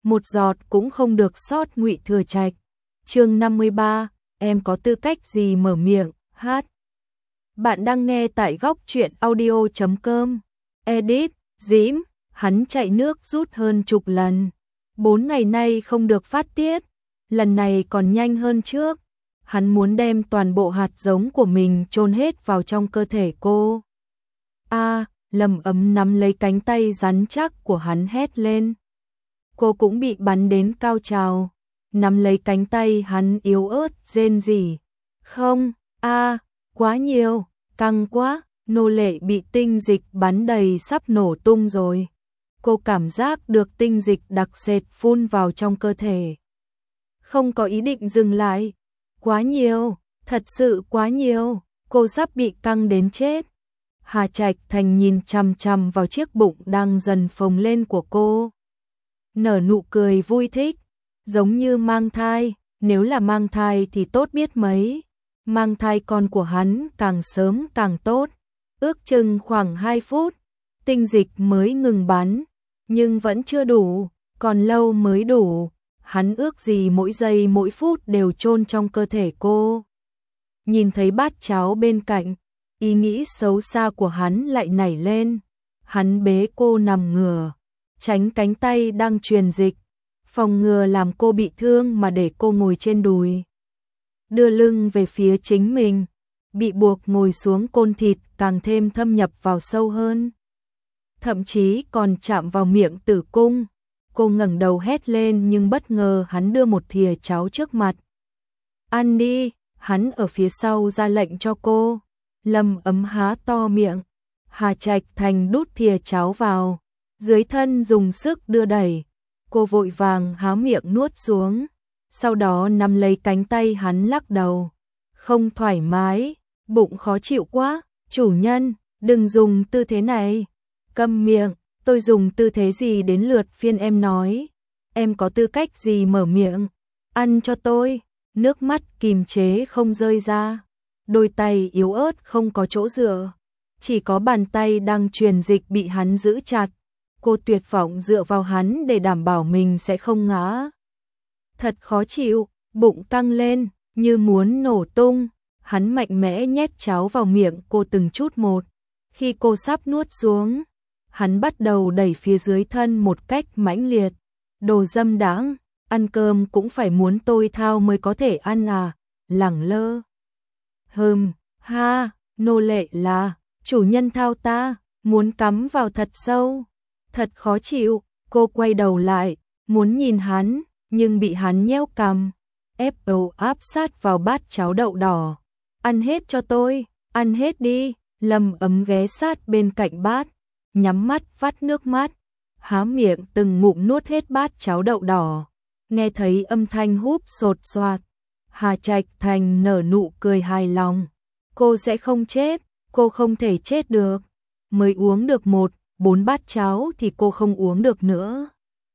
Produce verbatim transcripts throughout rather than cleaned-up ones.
một giọt cũng không được sót. Ngụy Thừa Trạch. Chương năm mươi ba, em có tư cách gì mở miệng? Hát. Bạn đang nghe tại góc truyện audio chấm com. Edit, Dĩm, hắn chạy nước rút hơn chục lần. Bốn ngày nay không được phát tiết, lần này còn nhanh hơn trước. Hắn muốn đem toàn bộ hạt giống của mình chôn hết vào trong cơ thể cô. A, Lâm Ấm nắm lấy cánh tay rắn chắc của hắn hét lên. Cô cũng bị bắn đến cao trào, nắm lấy cánh tay hắn yếu ớt rên rỉ. Không, a, quá nhiều, căng quá, nô lệ bị tinh dịch bắn đầy sắp nổ tung rồi. Cô cảm giác được tinh dịch đặc sệt phun vào trong cơ thể. Không có ý định dừng lại. Quá nhiều, thật sự quá nhiều, cô sắp bị căng đến chết. Hà Trạch Thành nhìn chằm chằm vào chiếc bụng đang dần phồng lên của cô. Nở nụ cười vui thích, giống như mang thai, nếu là mang thai thì tốt biết mấy. Mang thai con của hắn càng sớm càng tốt. Ước chừng khoảng hai phút, tinh dịch mới ngừng bắn, nhưng vẫn chưa đủ, còn lâu mới đủ. Hắn ước gì mỗi giây mỗi phút đều chôn trong cơ thể cô. Nhìn thấy bát cháo bên cạnh, ý nghĩ xấu xa của hắn lại nảy lên. Hắn bế cô nằm ngửa, tránh cánh tay đang truyền dịch, phòng ngừa làm cô bị thương mà để cô ngồi trên đùi. Đưa lưng về phía chính mình, bị buộc ngồi xuống côn thịt càng thêm thâm nhập vào sâu hơn. Thậm chí còn chạm vào miệng tử cung. Cô ngẩng đầu hét lên nhưng bất ngờ hắn đưa một thìa cháo trước mặt. Ăn đi, hắn ở phía sau ra lệnh cho cô. Lâm Ấm há to miệng. Hà Trạch Thành đút thìa cháo vào, dưới thân dùng sức đưa đẩy. Cô vội vàng há miệng nuốt xuống, sau đó nắm lấy cánh tay hắn lắc đầu. Không thoải mái, bụng khó chịu quá, chủ nhân, đừng dùng tư thế này. Câm miệng. Tôi dùng tư thế gì đến lượt phiên em nói? Em có tư cách gì mở miệng? Ăn cho tôi. Nước mắt kìm chế không rơi ra. Đôi tay yếu ớt không có chỗ dựa. Chỉ có bàn tay đang truyền dịch bị hắn giữ chặt. Cô tuyệt vọng dựa vào hắn để đảm bảo mình sẽ không ngã. Thật khó chịu, bụng căng lên, như muốn nổ tung. Hắn mạnh mẽ nhét cháo vào miệng cô từng chút một. Khi cô sắp nuốt xuống, hắn bắt đầu đẩy phía dưới thân một cách mãnh liệt. Đồ dâm đãng, ăn cơm cũng phải muốn tôi thao mới có thể ăn à, lẳng lơ. Hừm, ha, nô lệ là, chủ nhân thao ta, muốn cắm vào thật sâu. Thật khó chịu, cô quay đầu lại, muốn nhìn hắn, nhưng bị hắn nhéo cằm, ép đầu áp sát vào bát cháo đậu đỏ. Ăn hết cho tôi, ăn hết đi. Lâm Ấm ghé sát bên cạnh bát, nhắm mắt vắt nước mắt, há miệng từng ngụm nuốt hết bát cháo đậu đỏ. Nghe thấy âm thanh húp sột soạt, Hà Trạch Thành nở nụ cười hài lòng. Cô sẽ không chết, cô không thể chết được. Mới uống được một, bốn bát cháo thì cô không uống được nữa.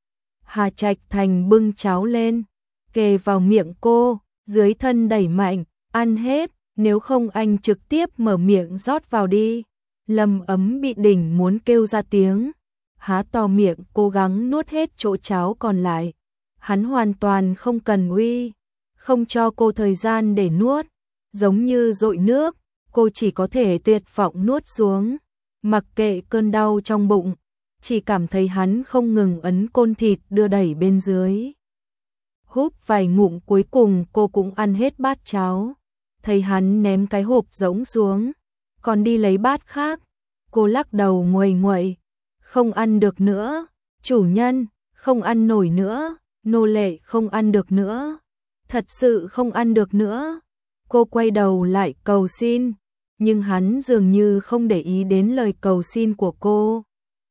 Hà Trạch Thành bưng cháo lên, kề vào miệng cô, dưới thân đẩy mạnh, ăn hết, nếu không anh trực tiếp mở miệng rót vào đi. Lâm Ấm bị đỉnh muốn kêu ra tiếng, há to miệng cố gắng nuốt hết chỗ cháo còn lại. Hắn hoàn toàn không cần uy, không cho cô thời gian để nuốt, giống như dội nước, cô chỉ có thể tuyệt vọng nuốt xuống, mặc kệ cơn đau trong bụng, chỉ cảm thấy hắn không ngừng ấn côn thịt đưa đẩy bên dưới. Húp vài ngụm cuối cùng cô cũng ăn hết bát cháo, thấy hắn ném cái hộp rỗng xuống, còn đi lấy bát khác. Cô lắc đầu nguầy nguậy, không ăn được nữa, chủ nhân, không ăn nổi nữa, nô lệ không ăn được nữa, thật sự không ăn được nữa. Cô quay đầu lại cầu xin, nhưng hắn dường như không để ý đến lời cầu xin của cô.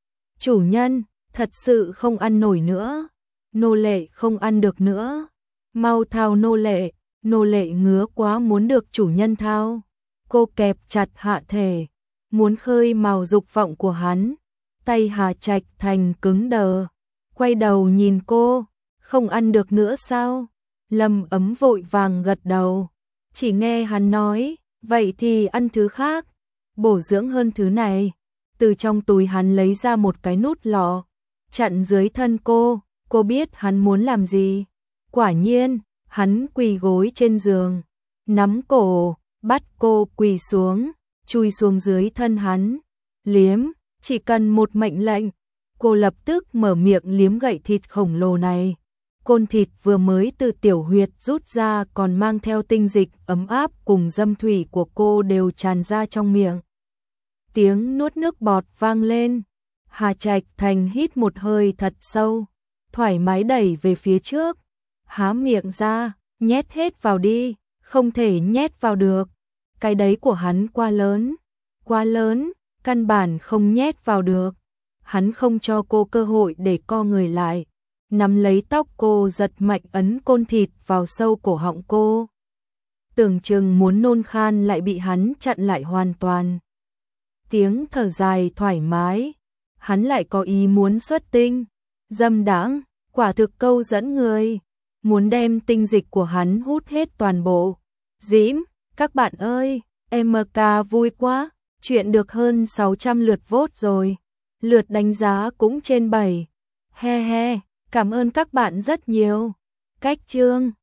Chủ nhân, thật sự không ăn nổi nữa, nô lệ không ăn được nữa, mau thao nô lệ, nô lệ ngứa quá muốn được chủ nhân thao. Cô kẹp chặt hạ thể, muốn khơi mào dục vọng của hắn. Tay Hà Trạch Thành cứng đờ, quay đầu nhìn cô, không ăn được nữa sao? Lâm Ấm vội vàng gật đầu, chỉ nghe hắn nói, vậy thì ăn thứ khác, bổ dưỡng hơn thứ này. Từ trong túi hắn lấy ra một cái nút lọ, chặn dưới thân cô, Cô biết hắn muốn làm gì. Quả nhiên, hắn quỳ gối trên giường, nắm cổ, bắt cô quỳ xuống, chui xuống dưới thân hắn. Liếm, chỉ cần một mệnh lệnh. Cô lập tức mở miệng liếm gậy thịt khổng lồ này. Côn thịt vừa mới từ tiểu huyệt rút ra còn mang theo tinh dịch ấm áp cùng dâm thủy của cô đều tràn ra trong miệng. Tiếng nuốt nước bọt vang lên. Hà Trạch Thành hít một hơi thật sâu, thoải mái đẩy về phía trước, há miệng ra, nhét hết vào đi, không thể nhét vào được. Cái đấy của hắn quá lớn, quá lớn, căn bản không nhét vào được. Hắn không cho cô cơ hội để co người lại, nắm lấy tóc cô giật mạnh ấn côn thịt vào sâu cổ họng cô. Tưởng chừng muốn nôn khan lại bị hắn chặn lại hoàn toàn. Tiếng thở dài thoải mái, hắn lại có ý muốn xuất tinh, dâm đãng, quả thực câu dẫn người, muốn đem tinh dịch của hắn hút hết toàn bộ. Dĩm, các bạn ơi, em ca vui quá, chuyện được hơn sáu trăm lượt vote rồi, lượt đánh giá cũng trên bảy. He he, cảm ơn các bạn rất nhiều. Cách chương